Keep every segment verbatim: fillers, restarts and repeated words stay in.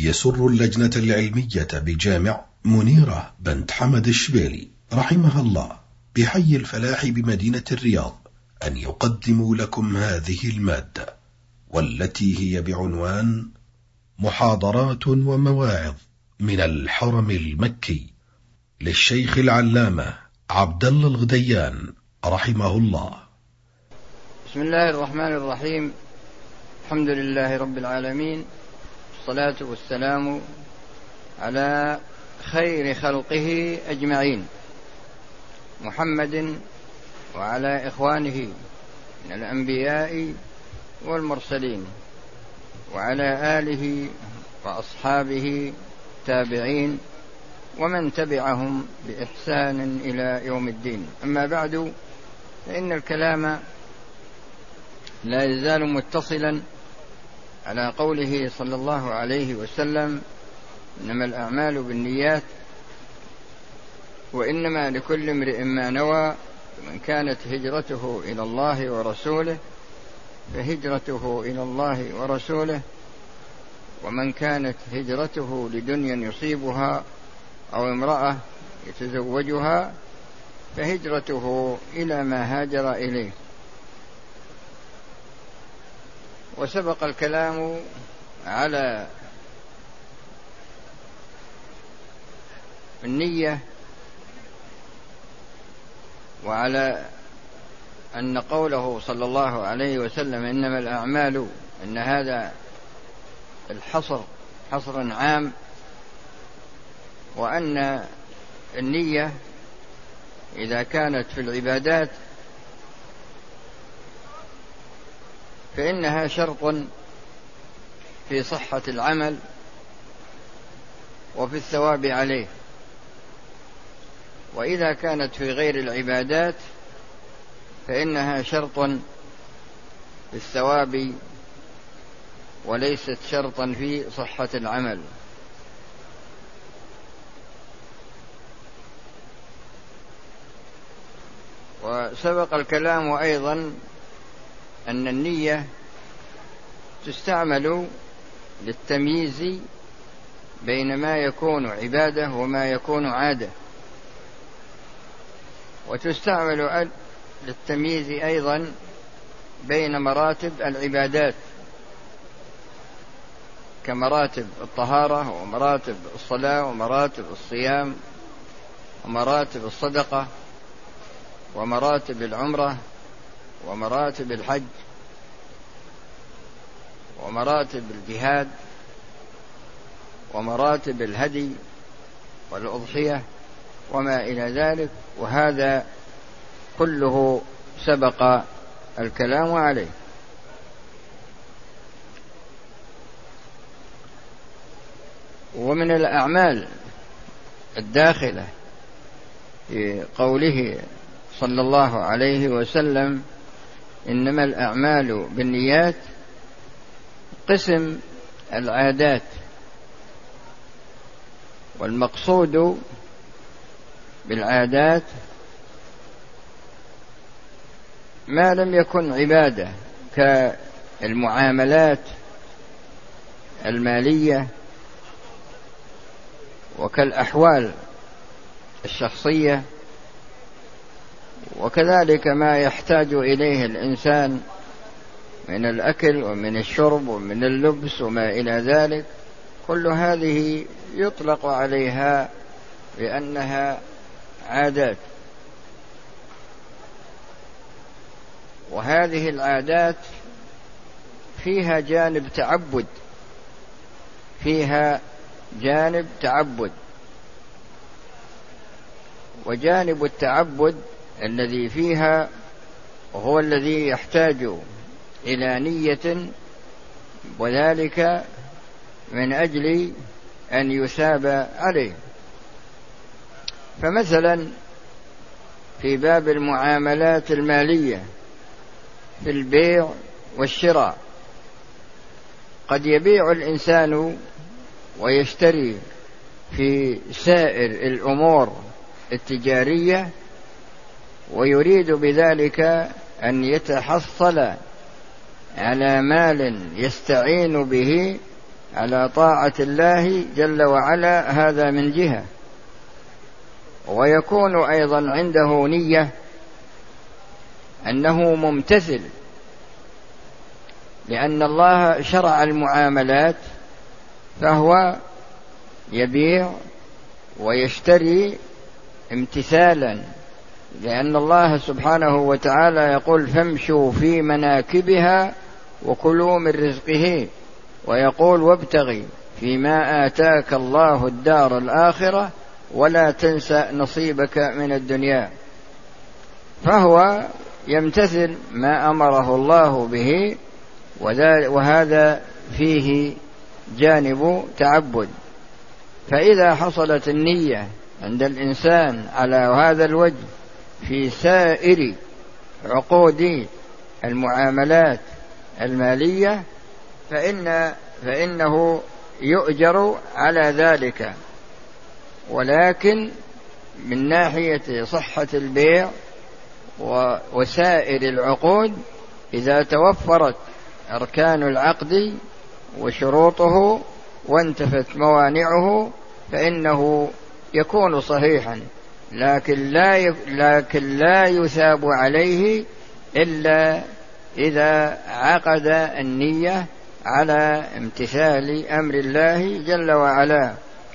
يسر اللجنة العلمية بجامع منيرة بنت حمد الشبيلي رحمها الله بحي الفلاح بمدينة الرياض أن يقدموا لكم هذه المادة، والتي هي بعنوان محاضرات ومواعظ من الحرم المكي للشيخ العلامة عبد الله الغديان رحمه الله. بسم الله الرحمن الرحيم. الحمد لله رب العالمين، والصلاة والسلام على خير خلقه أجمعين، محمد وعلى إخوانه من الأنبياء والمرسلين، وعلى آله وأصحابه تابعين ومن تبعهم بإحسان إلى يوم الدين. أما بعد، فإن الكلام لا يزال متصلا على قوله صلى الله عليه وسلم: إنما الأعمال بالنيات وإنما لكل امرئ ما نوى، من كانت هجرته إلى الله ورسوله فهجرته إلى الله ورسوله، ومن كانت هجرته لدنيا يصيبها أو امرأة يتزوجها فهجرته إلى ما هاجر إليه. وسبق الكلام على النية، وعلى أن قوله صلى الله عليه وسلم إنما الأعمال، إن هذا الحصر حصر عام، وأن النية إذا كانت في العبادات فإنها شرط في صحة العمل وفي الثواب عليه، وإذا كانت في غير العبادات فإنها شرط في الثواب وليست شرطا في صحة العمل. وسبق الكلام أيضا أن النية تستعمل للتمييز بين ما يكون عبادة وما يكون عادة، وتستعمل للتمييز أيضا بين مراتب العبادات كمراتب الطهارة ومراتب الصلاة ومراتب الصيام ومراتب الصدقة ومراتب العمرة ومراتب الحج ومراتب الجهاد ومراتب الهدي والأضحية وما إلى ذلك، وهذا كله سبق الكلام عليه. ومن الأعمال الداخلة في قوله صلى الله عليه وسلم إنما الأعمال بالنيات قسم العادات، والمقصود بالعادات ما لم يكن عبادة كالمعاملات المالية وكالأحوال الشخصية، وكذلك ما يحتاج إليه الإنسان من الأكل ومن الشرب ومن اللبس وما إلى ذلك، كل هذه يطلق عليها بأنها عادات. وهذه العادات فيها جانب تعبد، فيها جانب تعبد وجانب التعبد الذي فيها هو الذي يحتاج إلى نية، وذلك من أجل أن يثاب عليه. فمثلا في باب المعاملات المالية في البيع والشراء، قد يبيع الإنسان ويشتري في سائر الأمور التجارية ويريد بذلك أن يتحصل على مال يستعين به على طاعة الله جل وعلا، هذا من جهة. ويكون أيضا عنده نية أنه ممتثل، لأن الله شرع المعاملات، فهو يبيع ويشتري امتثالا، لأن الله سبحانه وتعالى يقول: فامشوا في مناكبها وكلوا من رزقه، ويقول: وابتغي فيما آتاك الله الدار الآخرة ولا تنسى نصيبك من الدنيا. فهو يمتثل ما أمره الله به، وهذا فيه جانب تعبد. فإذا حصلت النية عند الإنسان على هذا الوجه في سائر عقود المعاملات المالية، فإن فإنه يؤجر على ذلك. ولكن من ناحية صحة البيع وسائر العقود، إذا توفرت أركان العقد وشروطه وانتفت موانعه فإنه يكون صحيحا، لكن لا لكن لا يثاب عليه إلا إذا عقد النية على امتثال أمر الله جل وعلا.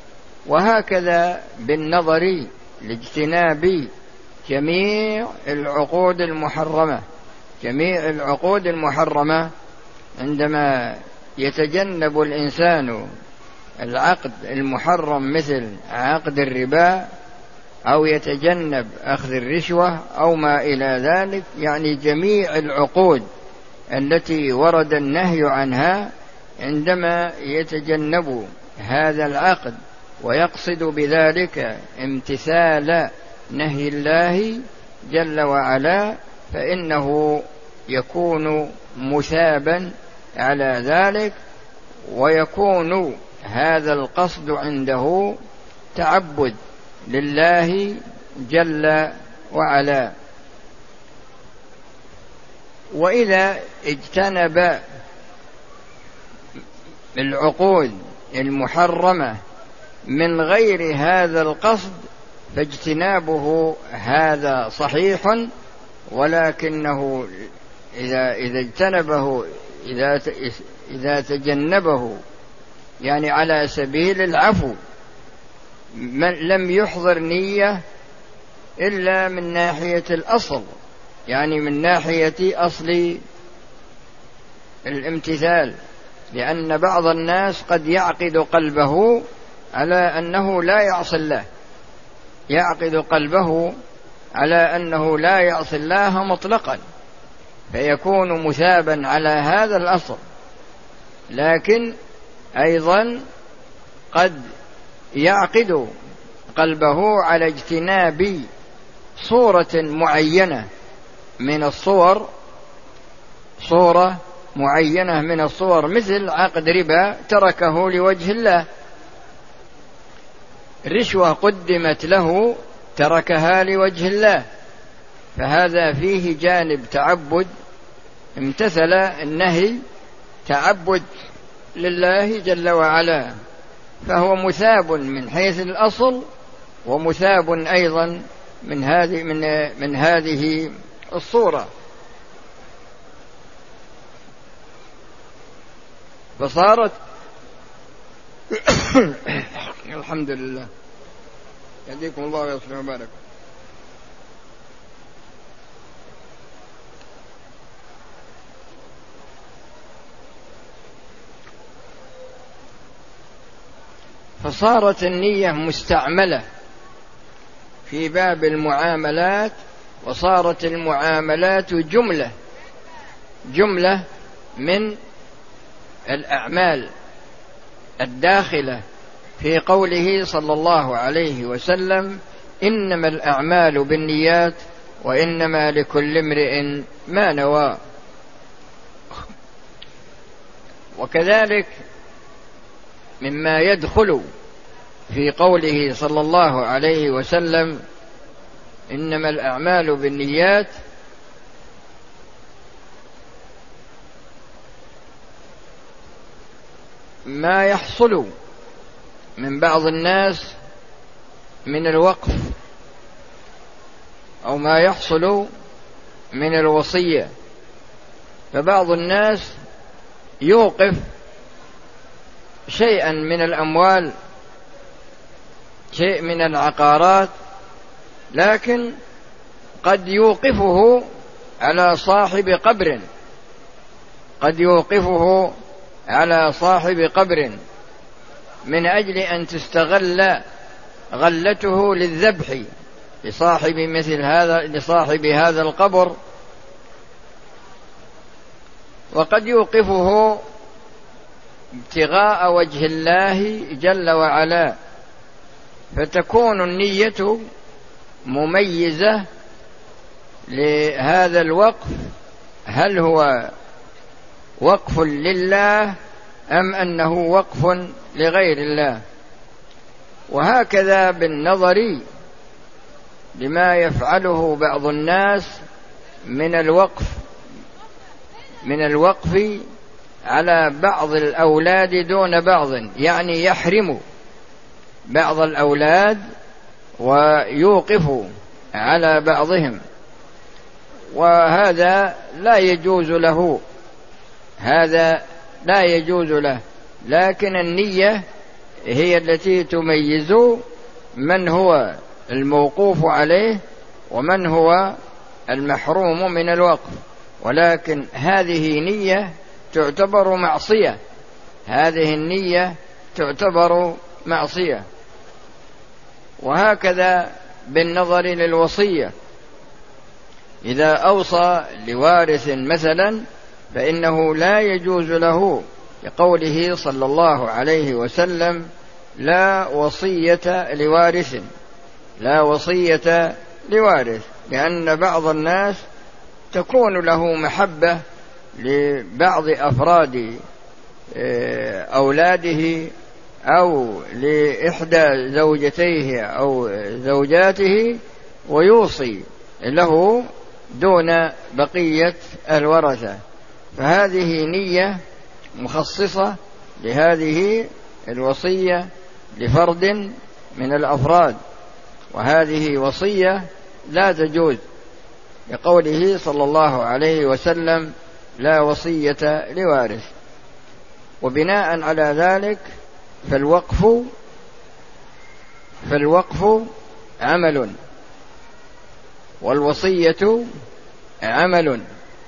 وهكذا بالنظر لاجتناب جميع العقود المحرمة. جميع العقود المحرمة عندما يتجنب الإنسان العقد المحرم مثل عقد الربا، أو يتجنب أخذ الرشوة أو ما إلى ذلك، يعني جميع العقود التي ورد النهي عنها، عندما يتجنب هذا العقد ويقصد بذلك امتثال نهي الله جل وعلا، فإنه يكون مثابا على ذلك، ويكون هذا القصد عنده تعبد لله جل وعلا. وإذا اجتنب العقود المحرمة من غير هذا القصد فاجتنابه هذا صحيح، ولكنه إذا إذا اجتنبه إذا إذا تجنبه يعني على سبيل العفو، من لم يحضر نية إلا من ناحية الأصل، يعني من ناحية أصل الامتثال، لأن بعض الناس قد يعقد قلبه على أنه لا يعصي الله، يعقد قلبه على أنه لا يعصي الله مطلقا، فيكون مثابا على هذا الأصل. لكن أيضا قد يعقد قلبه على اجتناب صورة معينة من الصور، صورة معينة من الصور مثل عقد ربا تركه لوجه الله، رشوة قدمت له تركها لوجه الله، فهذا فيه جانب تعبد، امتثل النهي تعبد لله جل وعلا، فهو مثاب من حيث الأصل، ومثاب أيضا من هذه من من هذه الصورة. فصارت الحمد لله، يهديكم الله ويصلح بالكم. فصارت النية مستعملة في باب المعاملات، وصارت المعاملات جملة جملة من الأعمال الداخلة في قوله صلى الله عليه وسلم: إنما الأعمال بالنيات وإنما لكل امرئ ما نوى. وكذلك مما يدخل في قوله صلى الله عليه وسلم: إنما الأعمال بالنيات، ما يحصل من بعض الناس من الوقف أو ما يحصل من الوصية. فبعض الناس يوقف شيئا من الأموال، شيء من العقارات، لكن قد يوقفه على صاحب قبر، قد يوقفه على صاحب قبر من أجل أن تستغل غلته للذبح لصاحب مثل هذا لصاحب هذا القبر، وقد يوقفه ابتغاء وجه الله جل وعلا، فتكون النية مميزة لهذا الوقف، هل هو وقف لله أم أنه وقف لغير الله. وهكذا بالنظر لما يفعله بعض الناس من الوقف من الوقف على بعض الأولاد دون بعض، يعني يحرم بعض الأولاد ويوقف على بعضهم، وهذا لا يجوز له، هذا لا يجوز له. لكن النية هي التي تميز من هو الموقوف عليه ومن هو المحروم من الوقف. ولكن هذه نية تعتبر معصية، هذه النية تعتبر معصية. وهكذا بالنظر للوصية، إذا أوصى لوارث مثلا فإنه لا يجوز له، لقوله صلى الله عليه وسلم: لا وصية لوارث، لا وصية لوارث، لأن بعض الناس تكون له محبة لبعض أفراد أولاده أو لإحدى زوجتيه أو زوجاته، ويوصي له دون بقية الورثة، فهذه نية مخصصة لهذه الوصية لفرد من الأفراد، وهذه وصية لا تجوز، لقوله صلى الله عليه وسلم: لا وصية لوارث. وبناء على ذلك فالوقف فالوقف عمل، والوصية عمل،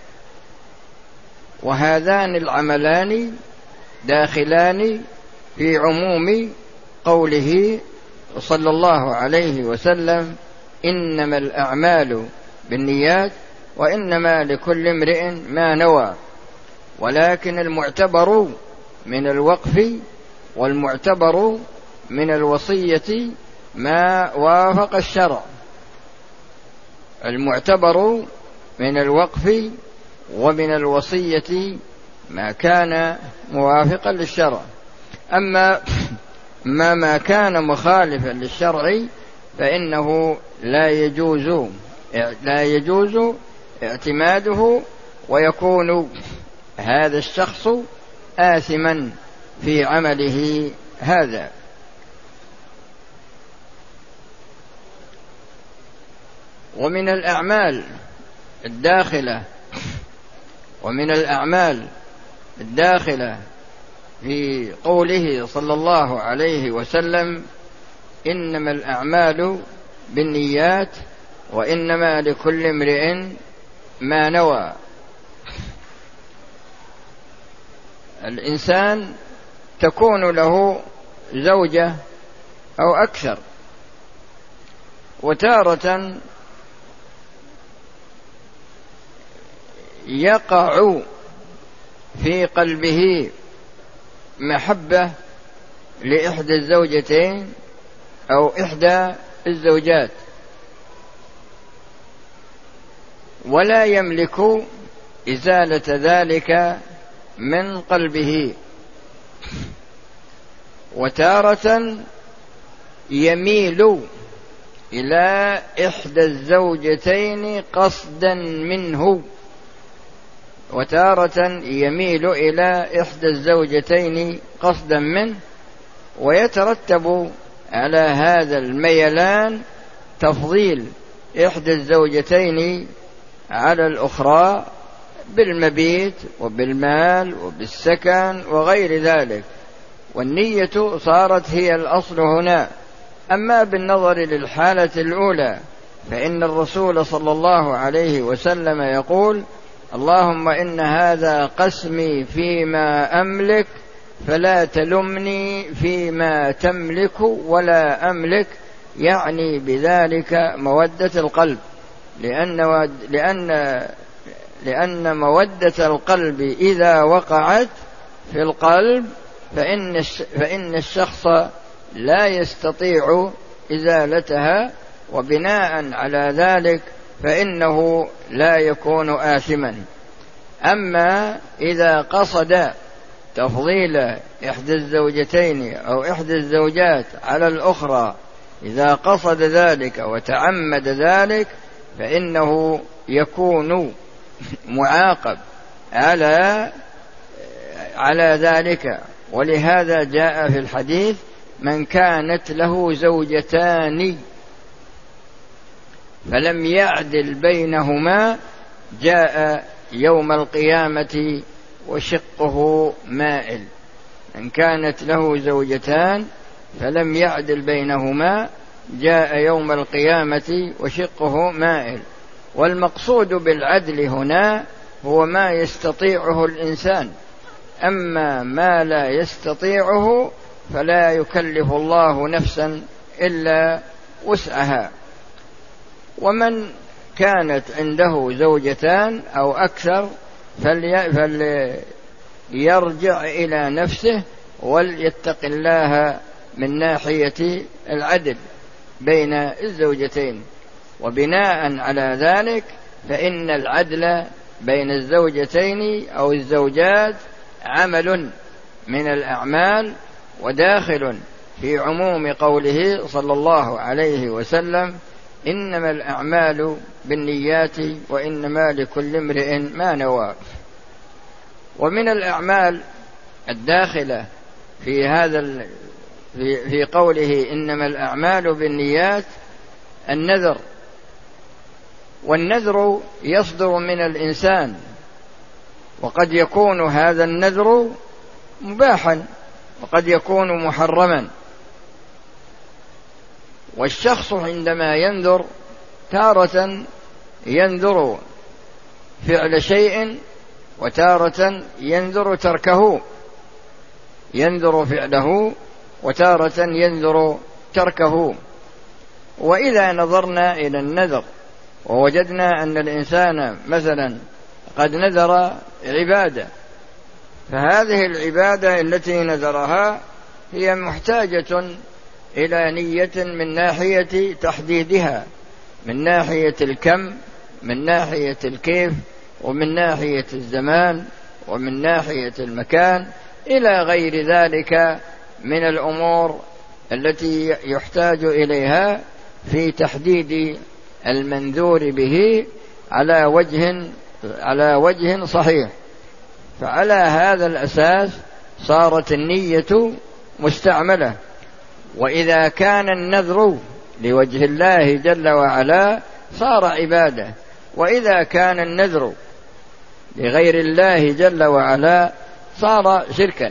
وهذان العملان داخلان في عموم قوله صلى الله عليه وسلم: إنما الأعمال بالنيات وإنما لكل امرئ ما نوى. ولكن المعتبر من الوقف والمعتبر من الوصية ما وافق الشرع، المعتبر من الوقف ومن الوصية ما كان موافقا للشرع. أما ما ما كان مخالفا للشرع فإنه لا يجوز لا يجوز اعتماده، ويكون هذا الشخص آثما في عمله هذا. ومن الأعمال الداخلة ومن الأعمال الداخلة في قوله صلى الله عليه وسلم: إنما الأعمال بالنيات وإنما لكل امرئ ما نوى. الإنسان تكون له زوجة أو أكثر، وتارة يقع في قلبه محبة لإحدى الزوجتين أو إحدى الزوجات، ولا يملك إزالة ذلك من قلبه. وتارة يميل إلى إحدى الزوجتين قصدا منه، وتارة يميل إلى إحدى الزوجتين قصدا منه، ويترتب على هذا الميلان تفضيل إحدى الزوجتين على الأخرى بالمبيت وبالمال وبالسكن وغير ذلك، والنية صارت هي الأصل هنا. أما بالنظر للحالة الأولى فإن الرسول صلى الله عليه وسلم يقول: اللهم إن هذا قسمي فيما أملك فلا تلمني فيما تملك ولا أملك، يعني بذلك مودة القلب، لأن لأن لأن مودة القلب إذا وقعت في القلب فإن فإن الشخص لا يستطيع إزالتها، وبناء على ذلك فإنه لا يكون آثما. أما إذا قصد تفضيل إحدى الزوجتين أو إحدى الزوجات على الأخرى، إذا قصد ذلك وتعمد ذلك فإنه يكون معاقب على على ذلك. ولهذا جاء في الحديث: من كانت له زوجتان فلم يعدل بينهما جاء يوم القيامة وشقه مائل. من كانت له زوجتان فلم يعدل بينهما جاء يوم القيامة وشقه مائل. والمقصود بالعدل هنا هو ما يستطيعه الإنسان، أما ما لا يستطيعه فلا يكلف الله نفسا إلا وسعها. ومن كانت عنده زوجتان أو أكثر فليرجع إلى نفسه وليتق الله من ناحية العدل بين الزوجتين. وبناء على ذلك فإن العدل بين الزوجتين أو الزوجات عمل من الأعمال، وداخل في عموم قوله صلى الله عليه وسلم: إنما الأعمال بالنيات وإنما لكل امرئ ما نوى. ومن الأعمال الداخلة في هذا في قوله إنما الأعمال بالنيات النذر. والنذر يصدر من الإنسان، وقد يكون هذا النذر مباحا وقد يكون محرما. والشخص عندما ينذر تارة ينذر فعل شيء وتارة ينذر تركه، ينذر فعله وتارة ينذر تركه. وإذا نظرنا إلى النذر ووجدنا أن الإنسان مثلا قد نذر عبادة، فهذه العبادة التي نذرها هي محتاجة إلى نية من ناحية تحديدها، من ناحية الكم، من ناحية الكيف، ومن ناحية الزمان، ومن ناحية المكان، إلى غير ذلك من الأمور التي يحتاج إليها في تحديد المنذور به على وجه على وجه صحيح. فعلى هذا الأساس صارت النية مستعملة. وإذا كان النذر لوجه الله جل وعلا صار عبادة، وإذا كان النذر لغير الله جل وعلا صار شركا.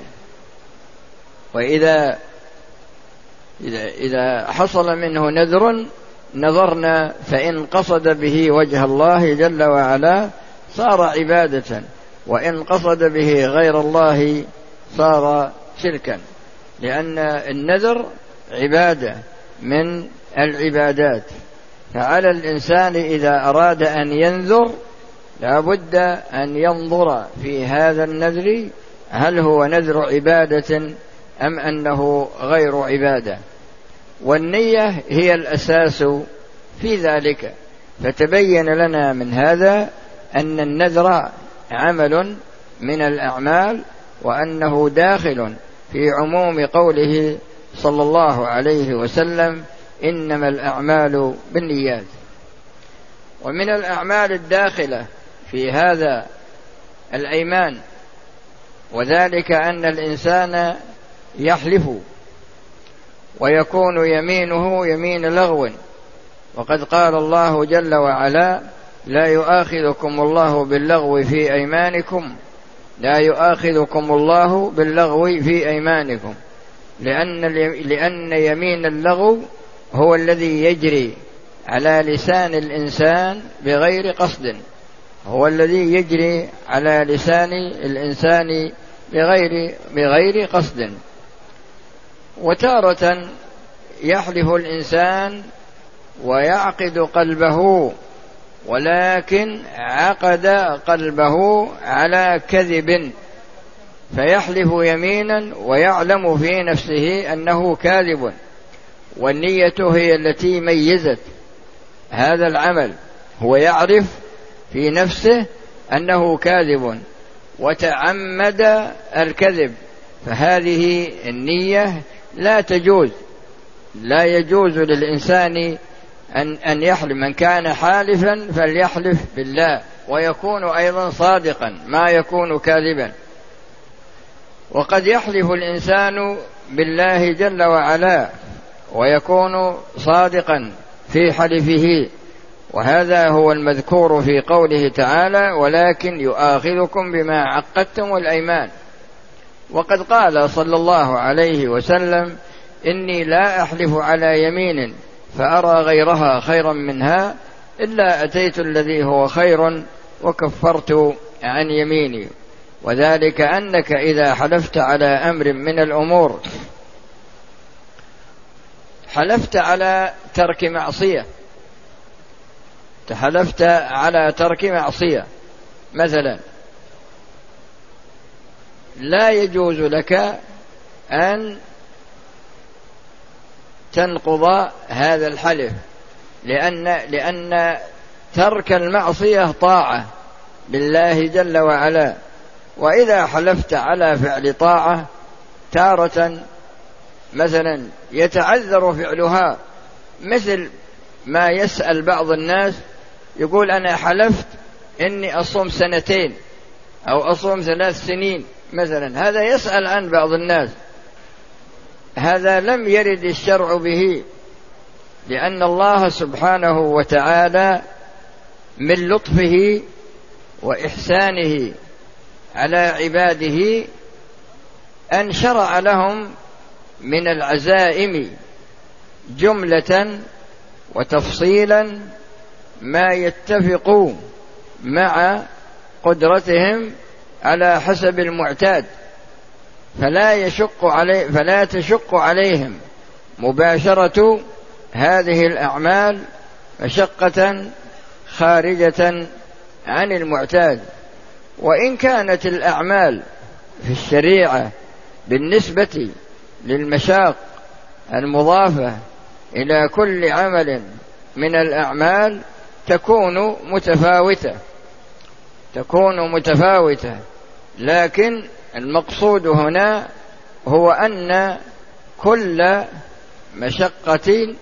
وإذا إذا, إذا حصل منه نذر نظرنا فإن قصد به وجه الله جل وعلا صار عبادة، وإن قصد به غير الله صار شركا، لأن النذر عبادة من العبادات. فعلى الإنسان إذا أراد أن ينذر لا بد أن ينظر في هذا النذر هل هو نذر عبادة أم أنه غير عبادة. والنية هي الأساس في ذلك. فتبين لنا من هذا أن النذر عمل من الأعمال، وأنه داخل في عموم قوله صلى الله عليه وسلم: إنما الأعمال بالنيات. ومن الأعمال الداخلة في هذا الأيمان، وذلك أن الإنسان يحلف ويكون يمينه يمين لغو، وقد قال الله جل وعلا: لا يؤاخذكم الله باللغو في أيمانكم لا يؤاخذكم الله باللغو في أيمانكم لأن لأن يمين اللغو هو الذي يجري على لسان الإنسان بغير قصد، هو الذي يجري على لسان الإنسان بغير بغير قصد. وتارة يحلف الإنسان ويعقد قلبه، ولكن عقد قلبه على كذب، فيحلف يمينا ويعلم في نفسه أنه كاذب، والنية هي التي ميزت هذا العمل، هو يعرف في نفسه أنه كاذب وتعمد الكذب، فهذه النية لا تجوز، لا يجوز للإنسان أن أن يحلف. من كان حالفا فليحلف بالله، ويكون أيضا صادقا ما يكون كاذبا. وقد يحلف الإنسان بالله جل وعلا ويكون صادقا في حلفه، وهذا هو المذكور في قوله تعالى: ولكن يؤاخذكم بما عقدتم الأيمان. وقد قال صلى الله عليه وسلم: إني لا أحلف على يمين فأرى غيرها خيرا منها إلا أتيت الذي هو خير وكفرت عن يميني. وذلك أنك إذا حلفت على أمر من الأمور، حلفت على ترك معصية، تحلفت على ترك معصية مثلا، لا يجوز لك أن تنقض هذا الحلف، لأن لأن ترك المعصية طاعة بالله جل وعلا. وإذا حلفت على فعل طاعة تارة مثلا يتعذر فعلها، مثل ما يسأل بعض الناس يقول: أنا حلفت إني أصوم سنتين أو أصوم ثلاث سنين مثلا، هذا يسأل عن بعض الناس، هذا لم يرد الشرع به، لأن الله سبحانه وتعالى من لطفه وإحسانه على عباده أن شرع لهم من العزائم جملة وتفصيلا ما يتفق مع قدرتهم على حسب المعتاد، فلا يشق علي فلا تشق عليهم مباشرة هذه الأعمال مشقة خارجة عن المعتاد. وإن كانت الأعمال في الشريعة بالنسبة للمشاق المضافة إلى كل عمل من الأعمال تكون متفاوتة تكون متفاوتة لكن المقصود هنا هو أن كل مشقة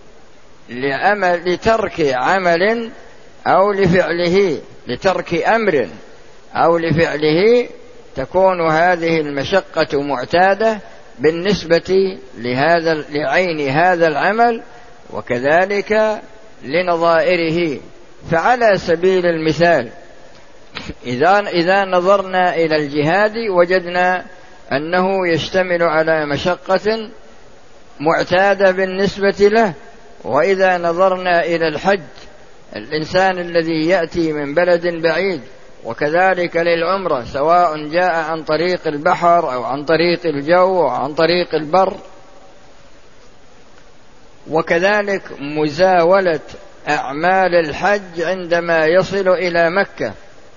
لعمل لترك عمل أو لفعله، لترك أمر أو لفعله، تكون هذه المشقة معتادة بالنسبة لهذا لعين هذا العمل، وكذلك لنظائره. فعلى سبيل المثال إذا إذا نظرنا إلى الجهاد وجدنا أنه يشتمل على مشقة معتادة بالنسبة له، وإذا نظرنا إلى الحج الإنسان الذي يأتي من بلد بعيد، وكذلك للعمرة سواء جاء عن طريق البحر أو عن طريق الجو أو عن طريق البر، وكذلك مزاولة أعمال الحج عندما يصل إلى مكة،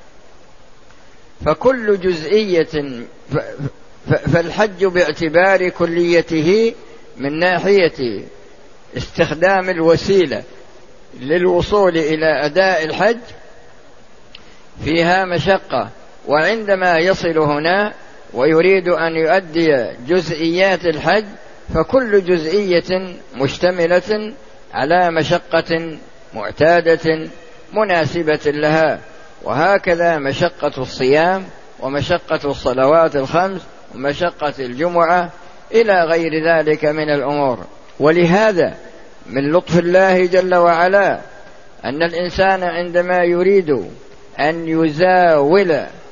فكل جزئية فالحج باعتبار كليته من ناحية استخدام الوسيلة للوصول إلى أداء الحج فيها مشقة، وعندما يصل هنا ويريد أن يؤدي جزئيات الحج فكل جزئية مشتملة على مشقة معتادة مناسبة لها. وهكذا مشقة الصيام ومشقة الصلوات الخمس ومشقة الجمعة إلى غير ذلك من الأمور. ولهذا من لطف الله جل وعلا أن الإنسان عندما يريد أن يزاول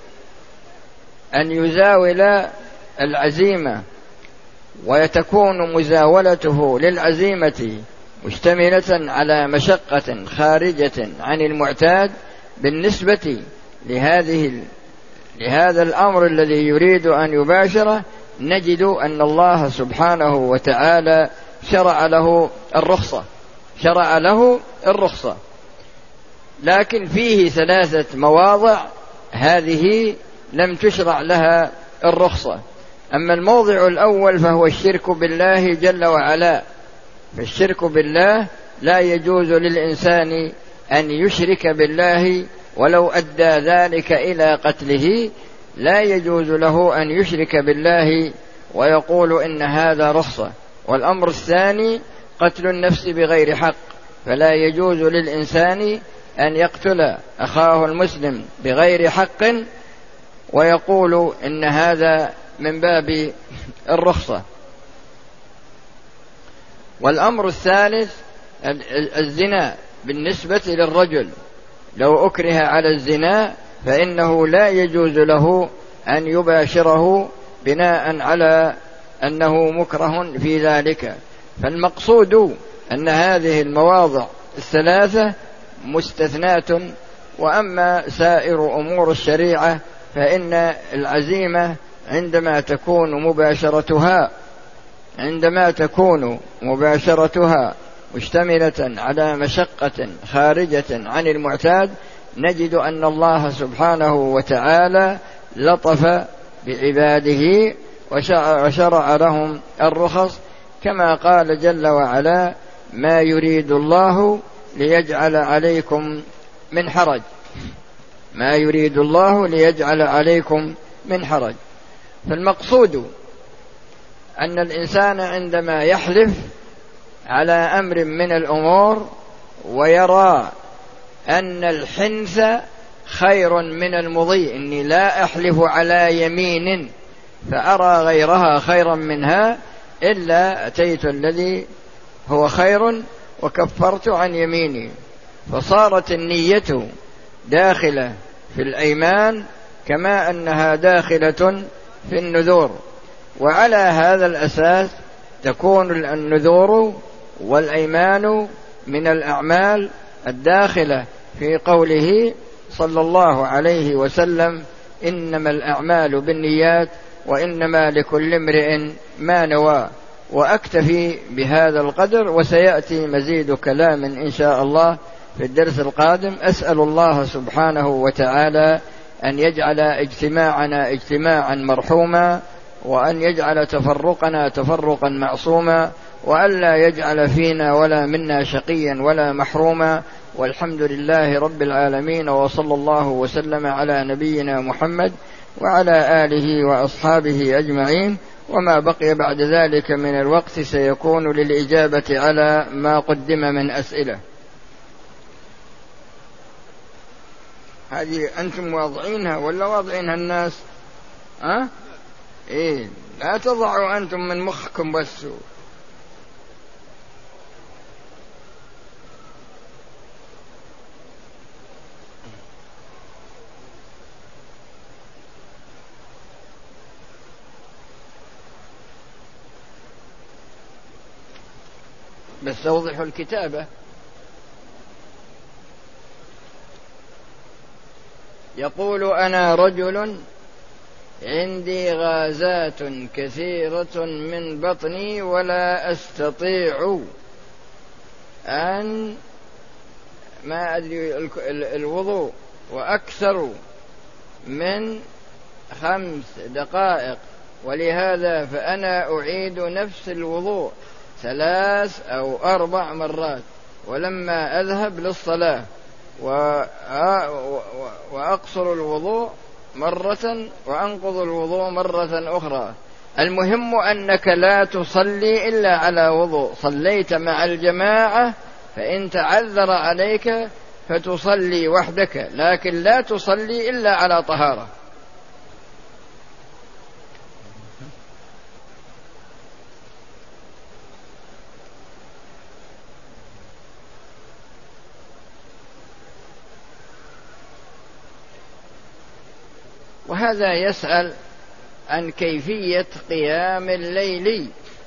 أن يزاول العزيمة ويتكون مزاولته للعزيمة مشتملة على مشقة خارجة عن المعتاد بالنسبة لهذه لهذا الأمر الذي يريد أن يباشره، نجد أن الله سبحانه وتعالى شرع له الرخصة شرع له الرخصة لكن فيه ثلاثة مواضع هذه لم تشرع لها الرخصة. أما الموضع الأول فهو الشرك بالله جل وعلا، فالشرك بالله لا يجوز للإنسان أن يشرك بالله ولو أدى ذلك إلى قتله، لا يجوز له أن يشرك بالله ويقول إن هذا رخصة. والأمر الثاني قتل النفس بغير حق، فلا يجوز للإنسان أن يقتل أخاه المسلم بغير حق ويقول إن هذا من باب الرخصة. والأمر الثالث الزنا بالنسبة للرجل، لو أكره على الزنا فإنه لا يجوز له أن يباشره بناء على أنه مكره في ذلك. فالمقصود أن هذه المواضع الثلاثة مستثنات. وأما سائر أمور الشريعة فإن العزيمة عندما تكون مباشرتها عندما تكون مباشرتها مشتملة على مشقة خارجة عن المعتاد، نجد أن الله سبحانه وتعالى لطف بعباده وشرع لهم الرخص، كما قال جل وعلا: ما يريد الله ليجعل عليكم من حرج ما يريد الله ليجعل عليكم من حرج. فالمقصود أن الإنسان عندما يحلف على أمر من الأمور ويرى أن الحنث خير من المضي، إني لا أحلف على يمين فأرى غيرها خيرا منها إلا أتيت الذي هو خير وكفرت عن يميني، فصارت النية داخلة في الأيمان كما أنها داخلة في النذور. وعلى هذا الأساس تكون النذور والأيمان من الأعمال الداخلة في قوله صلى الله عليه وسلم: إنما الأعمال بالنيات وإنما لكل امرئ ما نوى. وأكتفي بهذا القدر، وسيأتي مزيد كلام إن شاء الله في الدرس القادم. أسأل الله سبحانه وتعالى أن يجعل اجتماعنا اجتماعا مرحوما، وأن يجعل تفرقنا تفرقا معصوما، وأن لا يجعل فينا ولا منا شقيا ولا محروما. والحمد لله رب العالمين، وصلى الله وسلم على نبينا محمد وعلى آله وأصحابه أجمعين. وما بقي بعد ذلك من الوقت سيكون للإجابة على ما قدم من أسئلة. هذه أنتم واضعينها ولا واضعينها الناس؟ أه؟ إيه، لا تضعوا أنتم من مخكم بس. بس توضحوا الكتابة. يقول: أنا رجل عندي غازات كثيرة من بطني ولا أستطيع أن ما أدري الوضوء وأكثر من خمس دقائق، ولهذا فأنا أعيد نفس الوضوء ثلاث أو أربع مرات، ولما أذهب للصلاة وأقصر الوضوء مرة وأنقض الوضوء مرة أخرى. المهم أنك لا تصلي إلا على وضوء. صليت مع الجماعة فإن تعذر عليك فتصلي وحدك، لكن لا تصلي إلا على طهارة. وهذا يسأل عن كيفية قيام الليل.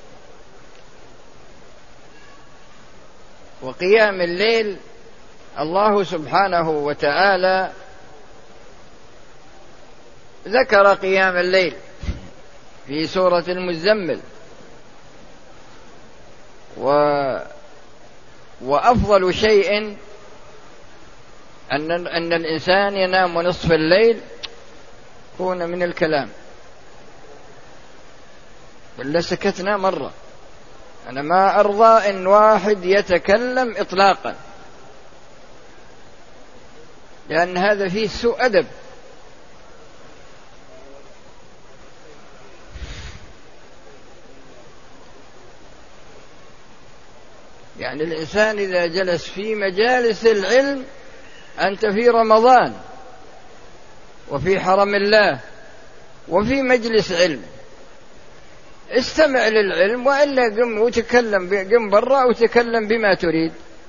وقيام الليل الله سبحانه وتعالى ذكر قيام الليل في سورة المزمل، و وأفضل شيء أن أن الإنسان ينام نصف الليل كون من الكلام، ولا سكتنا مرة. أنا ما أرضى إن واحد يتكلم إطلاقا، لأن هذا فيه سوء أدب. يعني الإنسان إذا جلس في مجالس العلم، أنت في رمضان وفي حرم الله وفي مجلس علم، استمع للعلم، وإلا قم وتكلم، قم برا وتكلم بما تريد.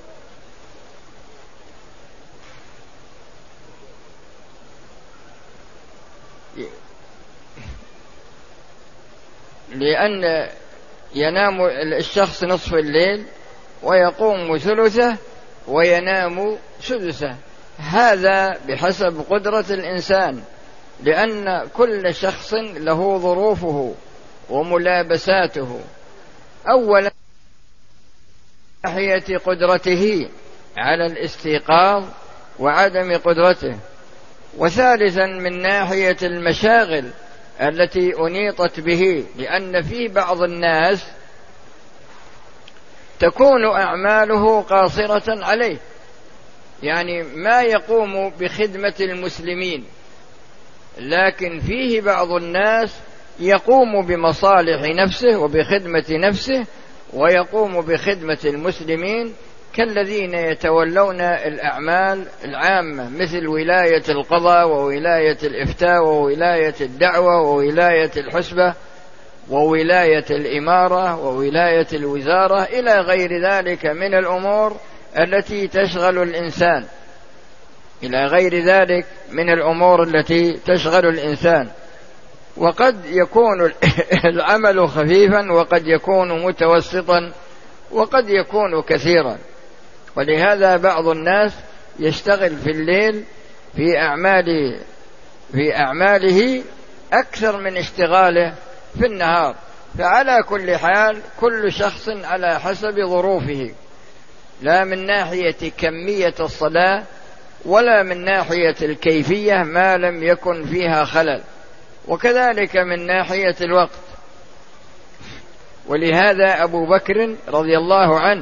لأن ينام الشخص نصف الليل ويقوم ثلثه وينام سدسه، هذا بحسب قدرة الإنسان، لأن كل شخص له ظروفه وملابساته. أولا من ناحية قدرته على الاستيقاظ وعدم قدرته، وثالثا من ناحية المشاغل التي أنيطت به، لأن في بعض الناس تكون أعماله قاصرة عليه، يعني ما يقوم بخدمة المسلمين، لكن فيه بعض الناس يقوم بمصالح نفسه وبخدمة نفسه، ويقوم بخدمة المسلمين، كالذين يتولون الأعمال العامة مثل ولاية القضاء وولاية الإفتاء وولاية الدعوة وولاية الحسبة وولاية الإمارة وولاية الوزارة إلى غير ذلك من الأمور التي تشغل الإنسان إلى غير ذلك من الأمور التي تشغل الإنسان. وقد يكون العمل خفيفا وقد يكون متوسطا وقد يكون كثيرا، ولهذا بعض الناس يشتغل في الليل في أعماله في أعماله أكثر من اشتغاله في النهار. فعلى كل حال كل شخص على حسب ظروفه، لا من ناحية كمية الصلاة ولا من ناحية الكيفية ما لم يكن فيها خلل، وكذلك من ناحية الوقت. ولهذا أبو بكر رضي الله عنه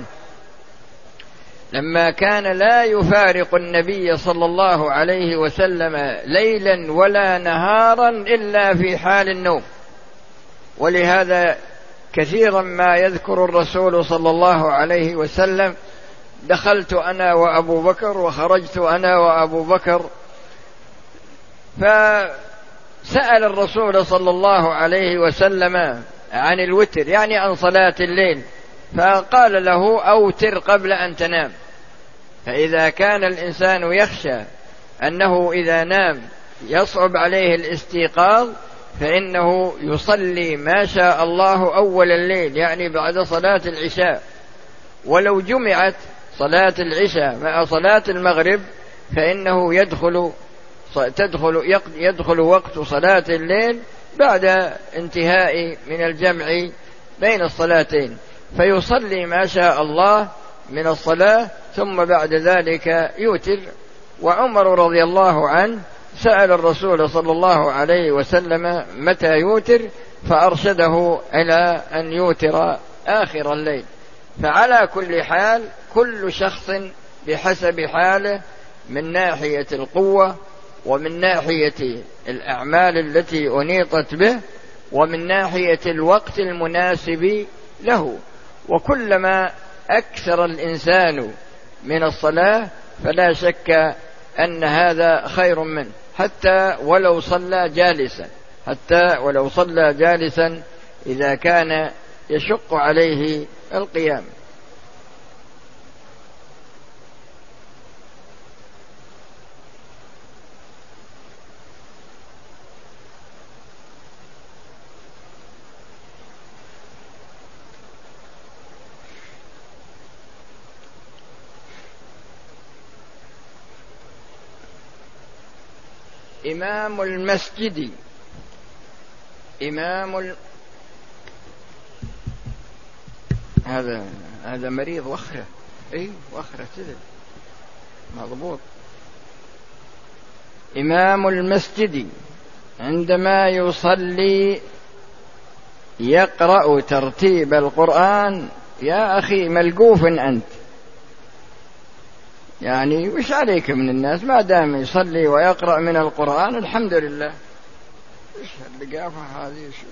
لما كان لا يفارق النبي صلى الله عليه وسلم ليلا ولا نهارا إلا في حال النوم، ولهذا كثيرا ما يذكر الرسول صلى الله عليه وسلم: دخلت أنا وأبو بكر وخرجت أنا وأبو بكر. فسأل الرسول صلى الله عليه وسلم عن الوتر، يعني عن صلاة الليل، فقال له: أوتر قبل أن تنام. فإذا كان الإنسان يخشى أنه إذا نام يصعب عليه الاستيقاظ، فإنه يصلي ما شاء الله أول الليل، يعني بعد صلاة العشاء. ولو جمعت صلاة العشاء مع صلاة المغرب فإنه يدخل تدخل يدخل وقت صلاة الليل بعد انتهاء من الجمع بين الصلاتين، فيصلي ما شاء الله من الصلاة ثم بعد ذلك يوتر. وعمر رضي الله عنه سأل الرسول صلى الله عليه وسلم متى يوتر، فأرشده إلى أن يوتر آخر الليل. فعلى كل حال كل شخص بحسب حاله من ناحية القوة ومن ناحية الأعمال التي أنيطت به ومن ناحية الوقت المناسب له. وكلما أكثر الإنسان من الصلاة فلا شك أن هذا خير منه، حتى ولو صلى جالسا، حتى ولو صلى جالسا إذا كان يشق عليه القيام. إمام المسجد، إمام ال... هذا هذا مريض وخرة، أي وخرة كذا مضبوط. إمام المسجد عندما يصلي يقرأ ترتيب القرآن، يا أخي ملقوف أنت، يعني وش عليك من الناس؟ ما دام يصلي ويقرأ من القرآن الحمد لله. إيش اللقافة هذه؟ شو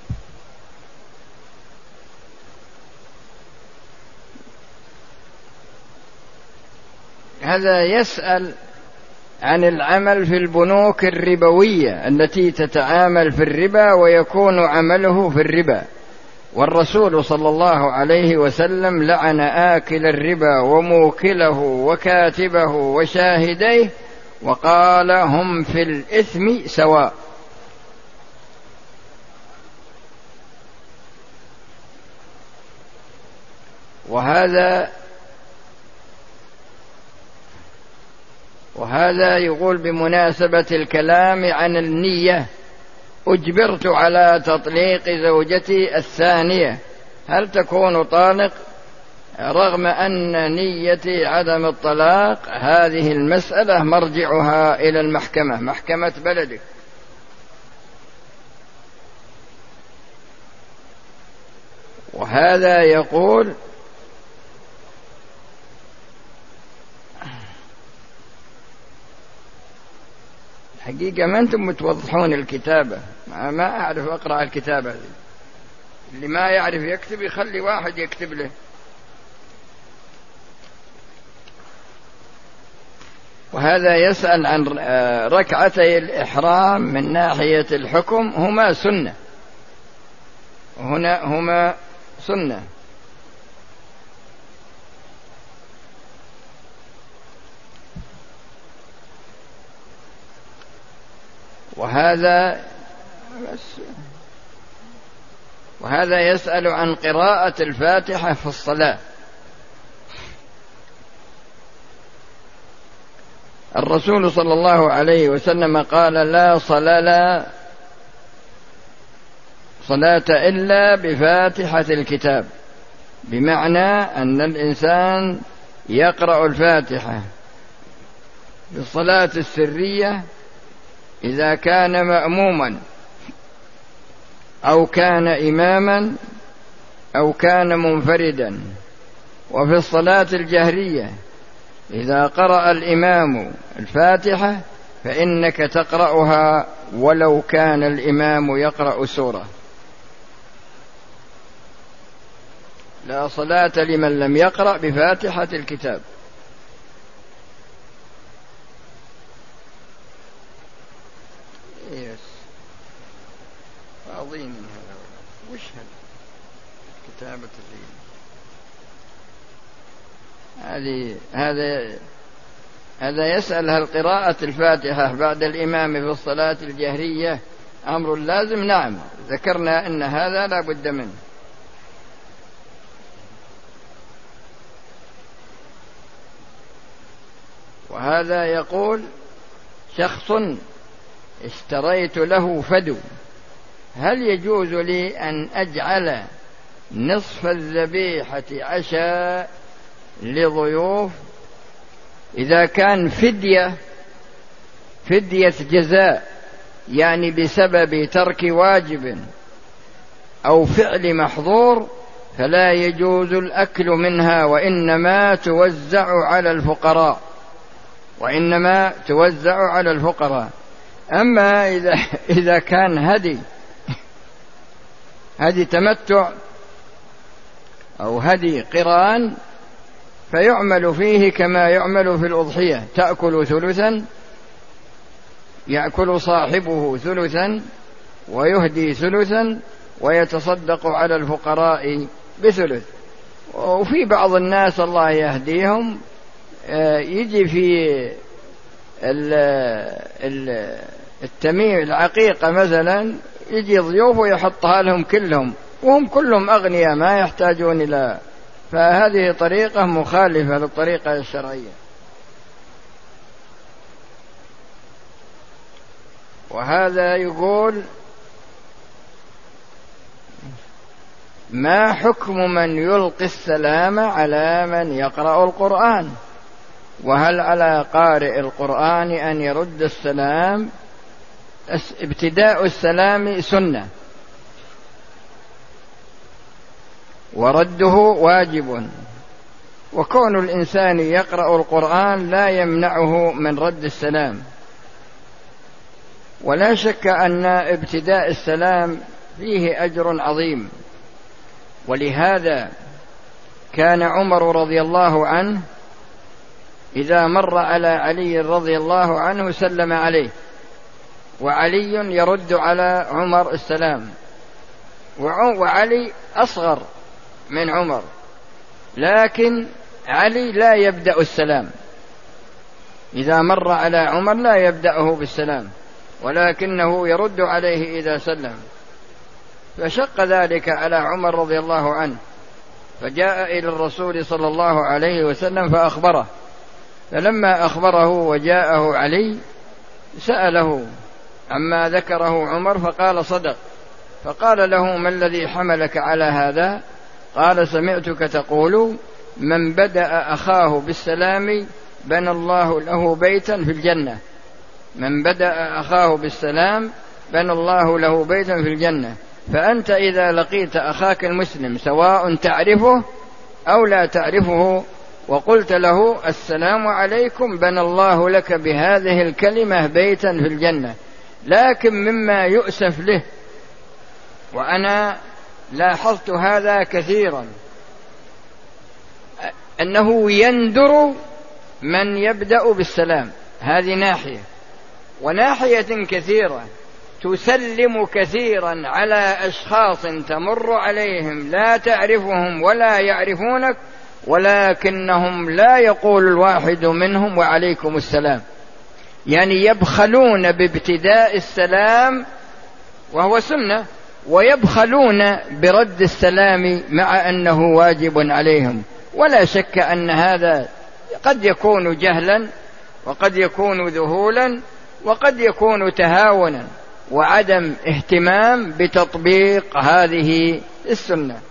هذا؟ يسأل عن العمل في البنوك الربوية التي تتعامل في الربا ويكون عمله في الربا، والرسول صلى الله عليه وسلم لعن آكل الربا وموكله وكاتبه وشاهديه وقال هم في الإثم سواء. وهذا وهذا يقول بمناسبة الكلام عن النية: أجبرت على تطليق زوجتي الثانية، هل تكون طالق رغم أن نيتي عدم الطلاق؟ هذه المسألة مرجعها إلى المحكمة، محكمة بلدك. وهذا يقول: حقيقة ما أنتم متوضحون الكتابة، ما أعرف أقرأ الكتابة دي. اللي ما يعرف يكتب يخلي واحد يكتب له. وهذا يسأل عن ركعتي الإحرام من ناحية الحكم، هما سنة، هنا هما سنة. وهذا وهذا يسأل عن قراءة الفاتحة في الصلاة. الرسول صلى الله عليه وسلم قال: لا صلاة صلاة إلا بفاتحة الكتاب، بمعنى أن الإنسان يقرأ الفاتحة في الصلاة السرية إذا كان مأموما أو كان إماما أو كان منفردا، وفي الصلاة الجهرية إذا قرأ الإمام الفاتحة فإنك تقرأها ولو كان الإمام يقرأ سورة. لا صلاة لمن لم يقرأ بفاتحة الكتاب. يس فاضين من هذا وش هذا كتابة هذه هذا هذا يسأل: هل قراءة الفاتحة بعد الإمام في الصلاة الجهرية أمر لازم؟ نعم، ذكرنا أن هذا لا بد منه. وهذا يقول: شخص اشتريت له فدو، هل يجوز لي أن أجعل نصف الذبيحة عشاء لضيوف؟ إذا كان فدية فدية جزاء، يعني بسبب ترك واجب أو فعل محظور، فلا يجوز الأكل منها، وإنما توزع على الفقراء وإنما توزع على الفقراء. أما إذا إذا كان هدي هدي تمتع أو هدي قران فيعمل فيه كما يعمل في الأضحية، تأكل ثلثا، يأكل صاحبه ثلثا ويهدي ثلثا ويتصدق على الفقراء بثلث. وفي بعض الناس الله يهديهم يجي في التميم العقيقة مثلا يجي ضيوف ويحطها لهم كلهم وهم كلهم أغنياء ما يحتاجون إلى، فهذه طريقة مخالفة للطريقة الشرعية. وهذا يقول: ما حكم من يلقي السلام على من يقرأ القرآن؟ وهل على قارئ القرآن أن يرد السلام؟ ابتداء السلام سنة ورده واجب، وكون الإنسان يقرأ القرآن لا يمنعه من رد السلام. ولا شك أن ابتداء السلام فيه أجر عظيم، ولهذا كان عمر رضي الله عنه إذا مر على علي رضي الله عنه سلم عليه، وعلي يرد على عمر السلام، وعلي أصغر من عمر، لكن علي لا يبدأ السلام، إذا مر على عمر لا يبدأه بالسلام، ولكنه يرد عليه إذا سلم. فشق ذلك على عمر رضي الله عنه، فجاء إلى الرسول صلى الله عليه وسلم فأخبره، فلما أخبره وجاءه علي سأله عما ذكره عمر فقال: صدق. فقال له: ما الذي حملك على هذا؟ قال: سمعتك تقول: من بدأ أخاه بالسلام بنى الله له بيتا في الجنة. من بدأ أخاه بالسلام بنى الله له بيتا في الجنة. فأنت إذا لقيت أخاك المسلم سواء تعرفه أو لا تعرفه وقلت له السلام عليكم بنى الله لك بهذه الكلمة بيتا في الجنة. لكن مما يؤسف له، وأنا لاحظت هذا كثيرا، أنه يندر من يبدأ بالسلام، هذه ناحية. وناحية كثيرة تسلم كثيرا على أشخاص تمر عليهم لا تعرفهم ولا يعرفونك، ولكنهم لا يقول الواحد منهم وعليكم السلام، يعني يبخلون بابتداء السلام وهو سنة، ويبخلون برد السلام مع أنه واجب عليهم. ولا شك أن هذا قد يكون جهلا، وقد يكون ذهولا، وقد يكون تهاونا وعدم اهتمام بتطبيق هذه السنة.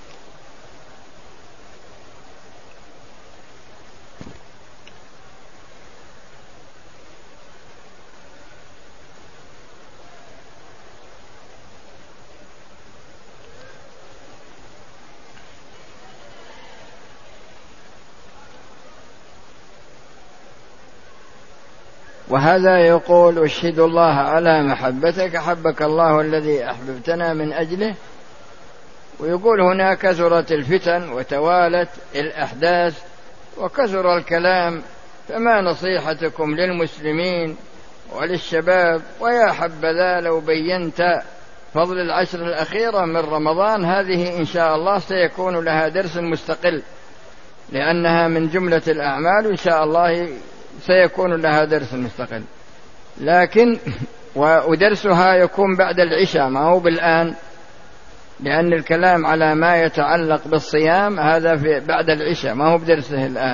وهذا يقول: أشهد الله على محبتك حبك الله الذي أحببتنا من أجله. ويقول: هنا كثرت الفتن وتوالت الأحداث وكثر الكلام، فما نصيحتكم للمسلمين وللشباب؟ ويا حبذا لو بينت فضل العشر الأخيرة من رمضان، هذه إن شاء الله سيكون لها درس مستقل، لأنها من جملة الأعمال، إن شاء الله سيكون لها درس مستقل. لكن ودرسها يكون بعد العشاء، ما هو بالآن، لأن الكلام على ما يتعلق بالصيام هذا في بعد العشاء، ما هو بدرسه الآن.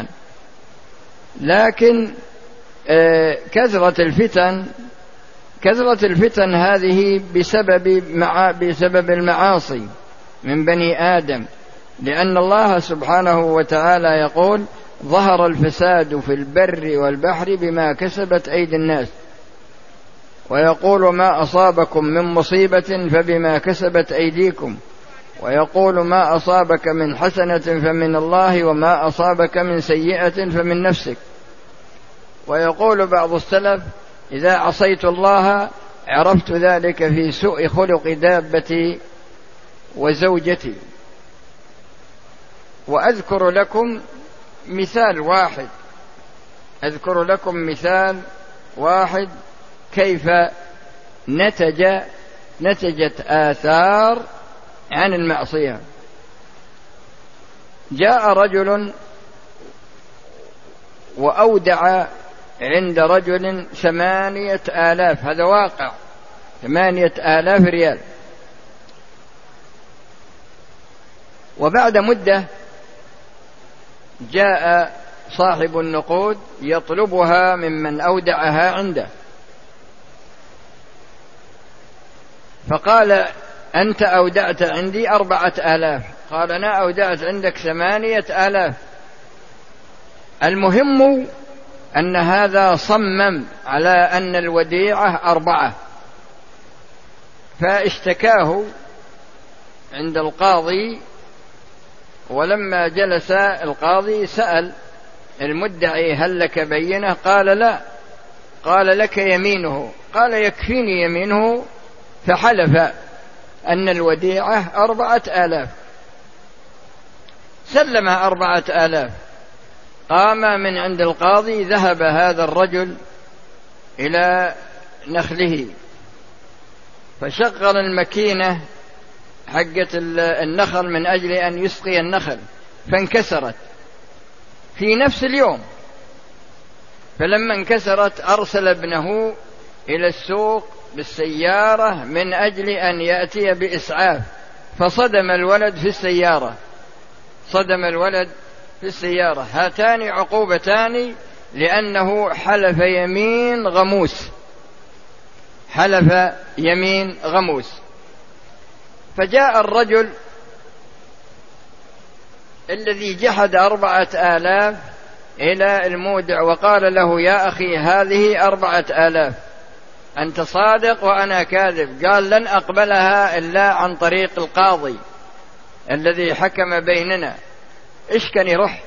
لكن كثرة الفتن كثرة الفتن هذه بسبب مع بسبب المعاصي من بني آدم، لأن الله سبحانه وتعالى يقول: ظهر الفساد في البر والبحر بما كسبت أيدي الناس، ويقول: ما أصابكم من مصيبة فبما كسبت أيديكم، ويقول: ما أصابك من حسنة فمن الله، وما أصابك من سيئة فمن نفسك. ويقول بعض السلف: إذا عصيت الله عرفت ذلك في سوء خلق دابتي وزوجتي. وأذكر لكم مثال واحد، أذكر لكم مثال واحد كيف نتج نتجت آثار عن المعصية. جاء رجل وأودع عند رجل ثمانية آلاف، هذا واقع، ثمانية آلاف ريال. وبعد مدة جاء صاحب النقود يطلبها ممن أودعها عنده، فقال: أنت أودعت عندي أربعة آلاف. قال: أنا أودعت عندك ثمانية آلاف. المهم أن هذا صمم على أن الوديعة أربعة، فاشتكاه عند القاضي. ولما جلس القاضي سأل المدعي: هل لك بينة؟ قال: لا. قال: لك يمينه؟ قال: يكفيني يمينه. فحلف أن الوديعة أربعة آلاف، سلمها أربعة آلاف. قام من عند القاضي، ذهب هذا الرجل إلى نخله فشغل المكينة حقة النخل من أجل أن يسقي النخل، فانكسرت في نفس اليوم. فلما انكسرت أرسل ابنه إلى السوق بالسيارة من أجل أن يأتي بإسعاف، فصدم الولد في السيارة صدم الولد في السيارة. هاتان عقوبتان لأنه حلف يمين غموس حلف يمين غموس. فجاء الرجل الذي جحد أربعة آلاف إلى المودع وقال له: يا أخي، هذه أربعة آلاف، أنت صادق وأنا كاذب. قال: لن أقبلها إلا عن طريق القاضي الذي حكم بيننا، اشكني رح.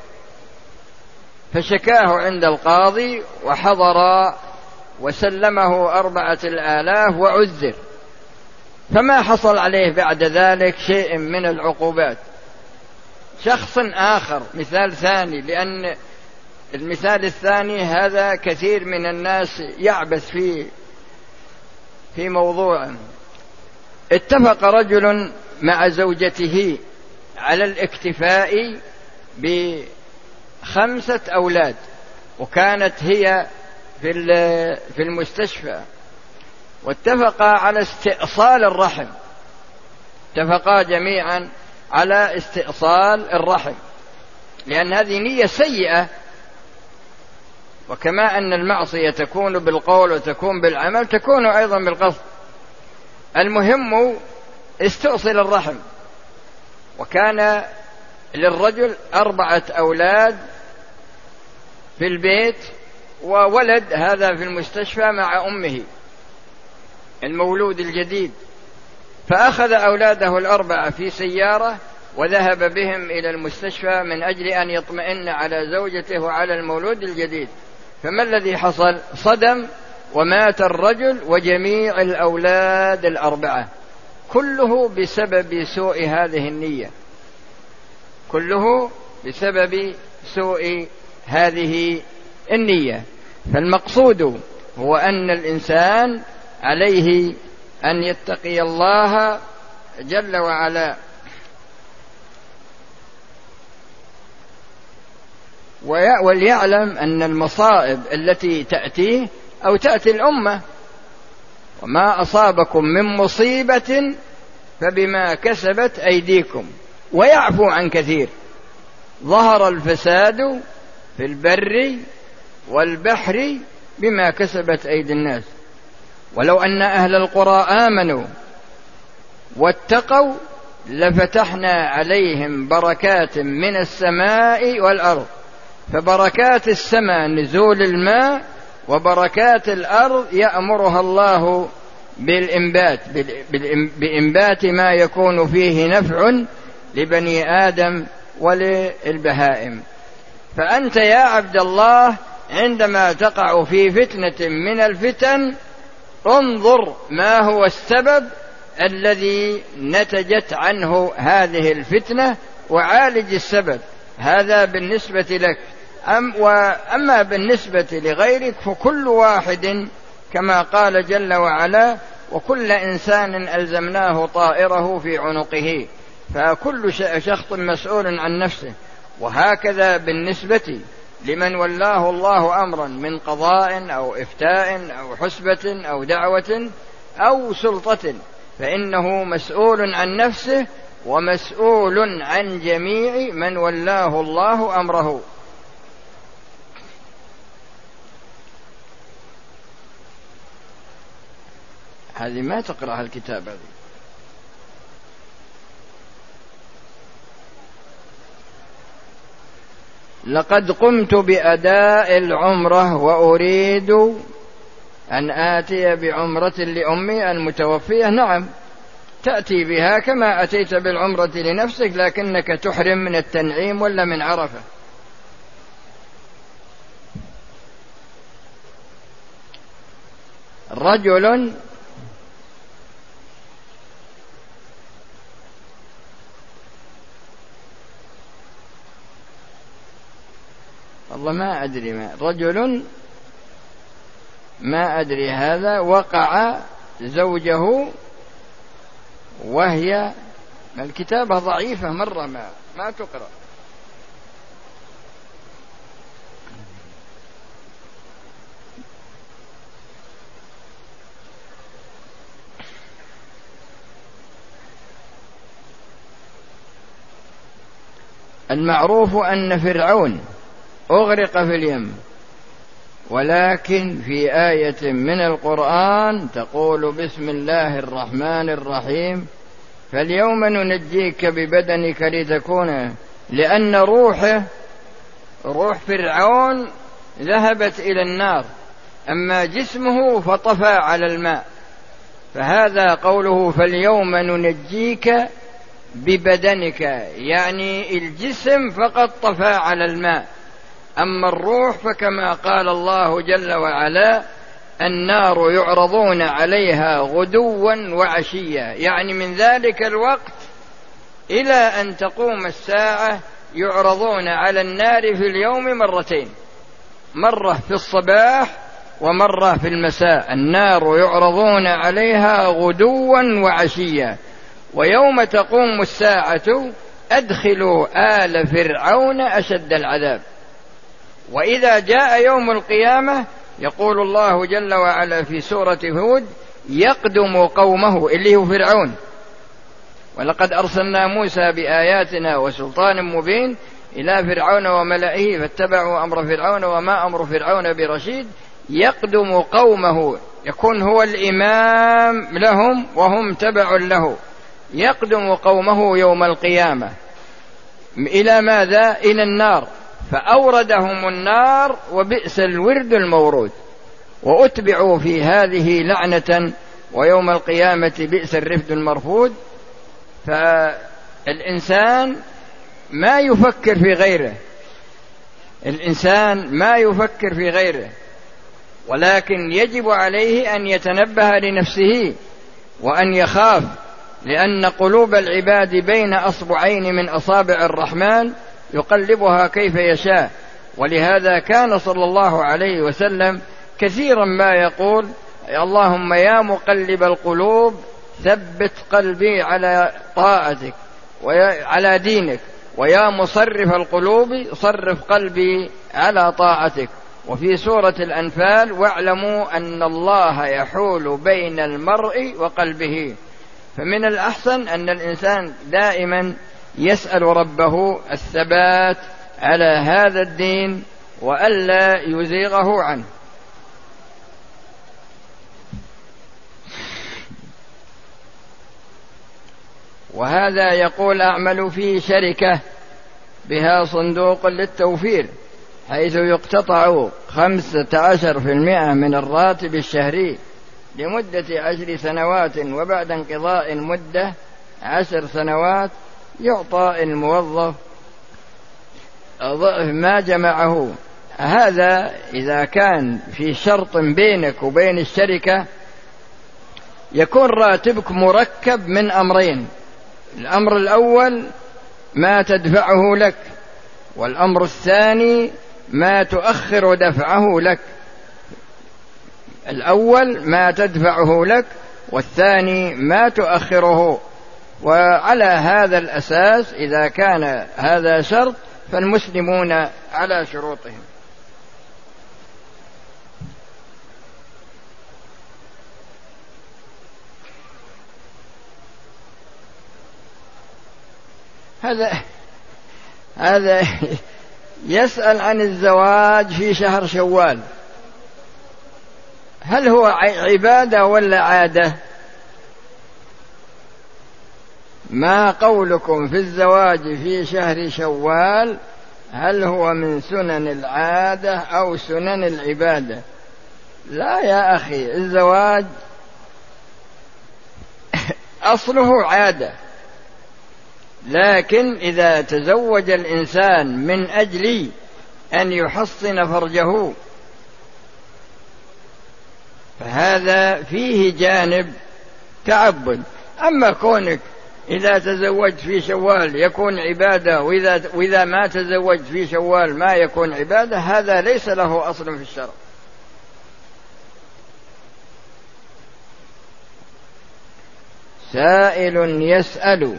فشكاه عند القاضي وحضر وسلمه أربعة الآلاف وعذر، فما حصل عليه بعد ذلك شيء من العقوبات. شخص آخر، مثال ثاني، لأن المثال الثاني هذا كثير من الناس يعبث فيه في موضوع. اتفق رجل مع زوجته على الاكتفاء بخمسة أولاد، وكانت هي في المستشفى، واتفقا على استئصال الرحم اتفقا جميعا على استئصال الرحم، لأن هذه نية سيئة. وكما أن المعصية تكون بالقول وتكون بالعمل، تكون أيضا بالقصد. المهم استئصل الرحم. وكان للرجل أربعة أولاد في البيت، وولد هذا في المستشفى مع أمه المولود الجديد. فأخذ أولاده الأربعة في سيارة وذهب بهم إلى المستشفى من أجل أن يطمئن على زوجته وعلى المولود الجديد. فما الذي حصل؟ صدم ومات الرجل وجميع الأولاد الأربعة، كله بسبب سوء هذه النية كله بسبب سوء هذه النية. فالمقصود هو أن الإنسان عليه أن يتقي الله جل وعلا، وليعلم أن المصائب التي تأتيه أو تأتي الأمة، وما أصابكم من مصيبة فبما كسبت أيديكم ويعفو عن كثير. ظهر الفساد في البر والبحر بما كسبت أيدي الناس، ولو أن أهل القرى آمنوا واتقوا لفتحنا عليهم بركات من السماء والأرض. فبركات السماء نزول الماء، وبركات الأرض يأمرها الله بالإنبات بإنبات ما يكون فيه نفع لبني آدم وللبهائم. فأنت يا عبد الله عندما تقع في فتنة من الفتن انظر ما هو السبب الذي نتجت عنه هذه الفتنة وعالج السبب. هذا بالنسبة لك. أم وأما بالنسبة لغيرك فكل واحد كما قال جل وعلا وكل إنسان ألزمناه طائره في عنقه، فكل شخص مسؤول عن نفسه. وهكذا بالنسبة لمن ولاه الله أمرا من قضاء أو إفتاء أو حسبة أو دعوة أو سلطة فإنه مسؤول عن نفسه ومسؤول عن جميع من ولاه الله أمره. هذه ما تقرأ الكتاب هذه. لقد قمت بأداء العمرة وأريد أن آتي بعمرة لأمي المتوفية. نعم، تأتي بها كما أتيت بالعمرة لنفسك، لكنك تحرم من التنعيم ولا من عرفة. رجل والله ما أدري ما رجل ما أدري هذا وقع زوجه وهي الكتابة ضعيفة مرة ما ما تقرأ. المعروف أن فرعون أغرق في اليم، ولكن في آية من القرآن تقول بسم الله الرحمن الرحيم فاليوم ننجيك ببدنك لتكون، لأن روحه روح فرعون ذهبت إلى النار، أما جسمه فطفى على الماء، فهذا قوله فاليوم ننجيك ببدنك، يعني الجسم فقط طفى على الماء، أما الروح فكما قال الله جل وعلا النار يعرضون عليها غدوا وعشيا، يعني من ذلك الوقت إلى أن تقوم الساعة يعرضون على النار في اليوم مرتين، مرة في الصباح ومرة في المساء. النار يعرضون عليها غدوا وعشيا، ويوم تقوم الساعة أدخلوا آل فرعون أشد العذاب. وإذا جاء يوم القيامة يقول الله جل وعلا في سورة هود يقدم قومه اللي هو فرعون، ولقد أرسلنا موسى بآياتنا وسلطان مبين إلى فرعون وملئه فاتبعوا أمر فرعون وما أمر فرعون برشيد، يقدم قومه يكون هو الإمام لهم وهم تبع له، يقدم قومه يوم القيامة إلى ماذا؟ إلى النار، فأوردهم النار وبئس الورد المورود، وأتبعوا في هذه لعنة ويوم القيامة بئس الرفد المرفود. فالإنسان ما يفكر في غيره، الإنسان ما يفكر في غيره، ولكن يجب عليه أن يتنبه لنفسه وأن يخاف، لأن قلوب العباد بين أصبعين من أصابع الرحمن يقلبها كيف يشاء. ولهذا كان صلى الله عليه وسلم كثيرا ما يقول اللهم يا مقلب القلوب ثبت قلبي على طاعتك وعلى دينك، ويا مصرف القلوب صرف قلبي على طاعتك. وفي سورة الأنفال واعلموا أن الله يحول بين المرء وقلبه. فمن الأحسن أن الإنسان دائما يسأل ربه الثبات على هذا الدين وألا يزيغه عنه. وهذا يقول أعمل في شركة بها صندوق للتوفير حيث يقتطع خمسة عشر في المئة من الراتب الشهري لمدة عشر سنوات، وبعد انقضاء المدة عشر سنوات يعطى الموظف ضعف ما جمعه. هذا إذا كان في شرط بينك وبين الشركة يكون راتبك مركب من أمرين: الأمر الأول ما تدفعه لك والأمر الثاني ما تؤخر دفعه لك، الأول ما تدفعه لك، والثاني ما تؤخره. وعلى هذا الأساس إذا كان هذا شرط فالمسلمون على شروطهم. هذا هذا يسأل عن الزواج في شهر شوال، هل هو عبادة ولا عادة؟ ما قولكم في الزواج في شهر شوال؟ هل هو من سنن العادة أو سنن العبادة؟ لا يا أخي، الزواج أصله عادة، لكن إذا تزوج الإنسان من أجل أن يحصن فرجه فهذا فيه جانب تعبد. أما كونك إذا تزوجت في شوال يكون عبادة، وإذا, وإذا ما تزوجت في شوال ما يكون عبادة، هذا ليس له أصل في الشرع. سائل يسأل: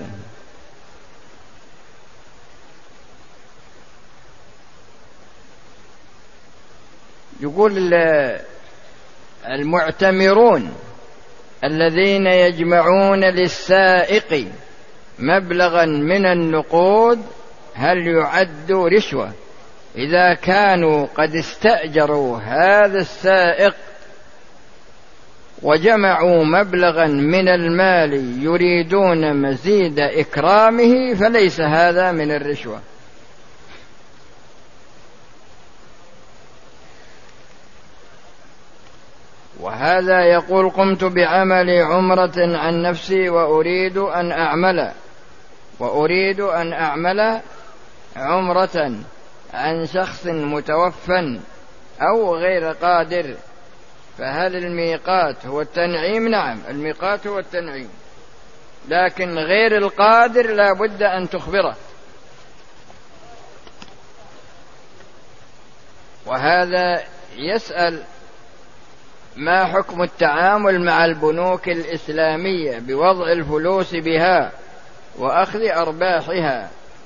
يقول المعتمرون الذين يجمعون للسائق مبلغا من النقود هل يعد رشوة إذا كانوا قد استأجروا هذا السائق وجمعوا مبلغا من المال يريدون مزيد إكرامه فليس هذا من الرشوة؟ وهذا يقول: قمت بعمل عمرة عن نفسي وأريد أن أعمل وأريد أن أعمل عمرة عن شخص متوفى أو غير قادر، فهل الميقات هو التنعيم؟ نعم، الميقات هو التنعيم، لكن غير القادر لا بد أن تخبره. وهذا يسأل: ما حكم التعامل مع البنوك الإسلامية بوضع الفلوس بها وأخذ أرباحها؟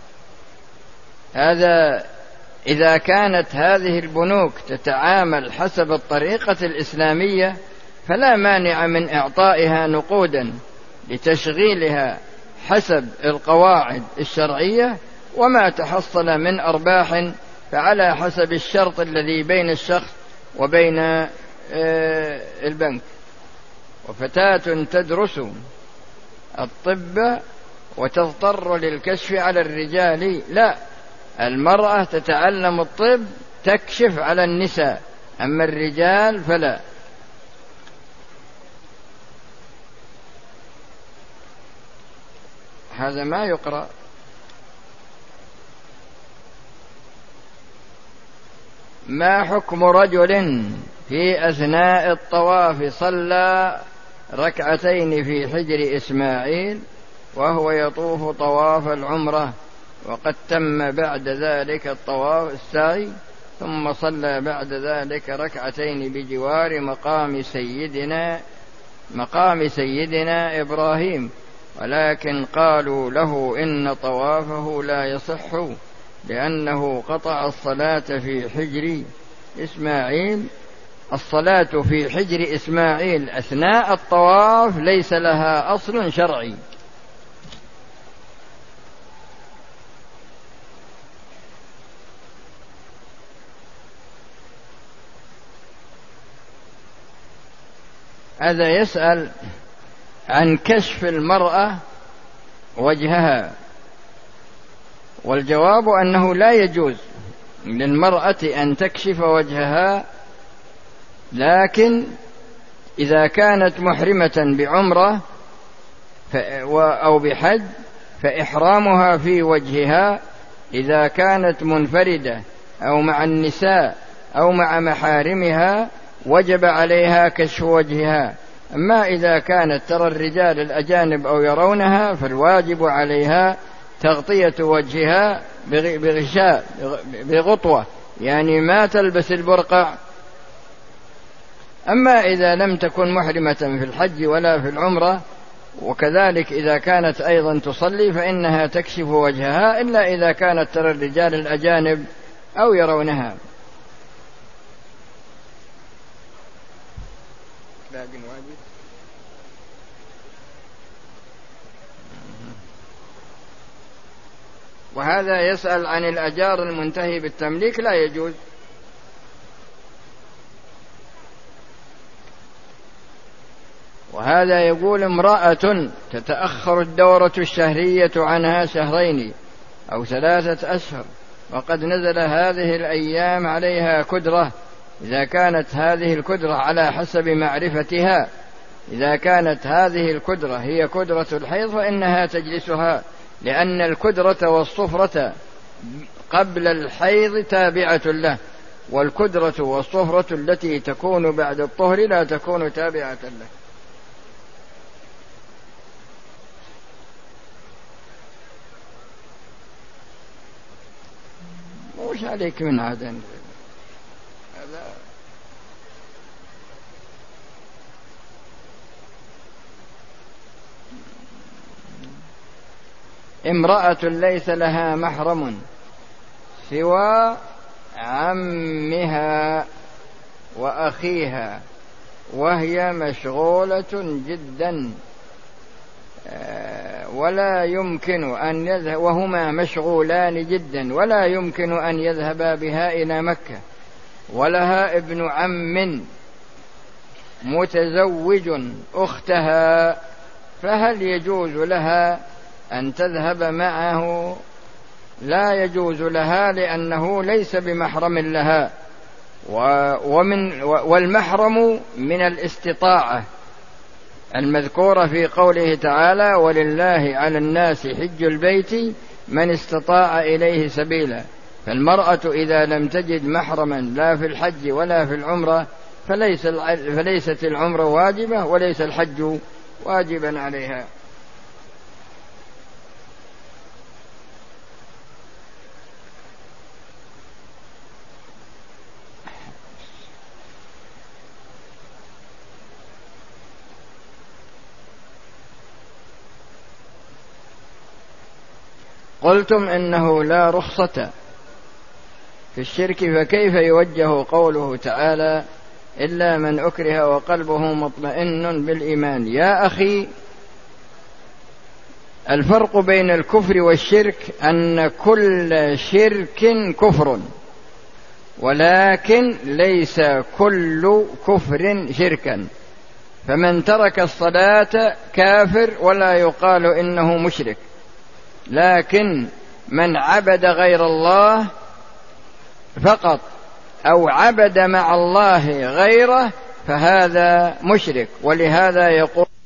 هذا إذا كانت هذه البنوك تتعامل حسب الطريقة الإسلامية فلا مانع من إعطائها نقودا لتشغيلها حسب القواعد الشرعية، وما تحصل من أرباح فعلى حسب الشرط الذي بين الشخص وبين البنك. وفتاة تدرس الطب وتضطر للكشف على الرجال، لا، المرأة تتعلم الطب تكشف على النساء، أما الرجال فلا. هذا ما يقرأ. ما حكم رجل في أثناء الطواف صلى ركعتين في حجر إسماعيل وهو يطوف طواف العمرة وقد تم بعد ذلك الطواف السعي، ثم صلى بعد ذلك ركعتين بجوار مقام سيدنا مقام سيدنا إبراهيم، ولكن قالوا له إن طوافه لا يصح لأنه قطع الصلاة في حجر إسماعيل. الصلاة في حجر إسماعيل أثناء الطواف ليس لها أصل شرعي. هذا يسأل عن كشف المرأة وجهها، والجواب أنه لا يجوز للمرأة أن تكشف وجهها، لكن إذا كانت محرمة بعمرة أو بحج فإحرامها في وجهها. إذا كانت منفردة أو مع النساء أو مع محارمها وجب عليها كشف وجهها. أما إذا كانت ترى الرجال الأجانب أو يرونها فالواجب عليها تغطية وجهها بغشاء بغطوة، يعني ما تلبس البرقع. أما إذا لم تكن محرمة في الحج ولا في العمرة، وكذلك إذا كانت أيضا تصلي فإنها تكشف وجهها، إلا إذا كانت ترى الرجال الأجانب أو يرونها. وهذا يسأل عن الأجار المنتهي بالتمليك، لا يجوز. وهذا يقول امرأة تتأخر الدورة الشهرية عنها شهرين أو ثلاثة أشهر، وقد نزل هذه الأيام عليها كدرة، إذا كانت هذه الكدرة على حسب معرفتها، إذا كانت هذه الكدرة هي كدرة الحيض فإنها تجلسها، لأن الكدرة والصفرة قبل الحيض تابعة له، والكدرة والصفرة التي تكون بعد الطهر لا تكون تابعة له. وش عليك من عدن هذا؟ امرأة ليس لها محرم سوى عمها وأخيها، وهي مشغولة جدا ولا يمكن أن يذهب، وهما مشغولان جدا ولا يمكن أن يذهبا بها إلى مكة، ولها ابن عم متزوج أختها، فهل يجوز لها أن تذهب معه؟ لا يجوز لها، لأنه ليس بمحرم لها، ومن والمحرم من الاستطاعة المذكورة في قوله تعالى: ولله على الناس حج البيت من استطاع إليه سبيلا. فالمرأة إذا لم تجد محرما لا في الحج ولا في العمرة فليس فليست العمرة واجبة وليس الحج واجبا عليها. قلتم إنه لا رخصة في الشرك، فكيف يوجه قوله تعالى: إلا من أكره وقلبه مطمئن بالإيمان؟ يا أخي، الفرق بين الكفر والشرك أن كل شرك كفر، ولكن ليس كل كفر شركا. فمن ترك الصلاة كافر ولا يقال إنه مشرك، لكن من عبد غير الله فقط أو عبد مع الله غيره فهذا مشرك. ولهذا يقول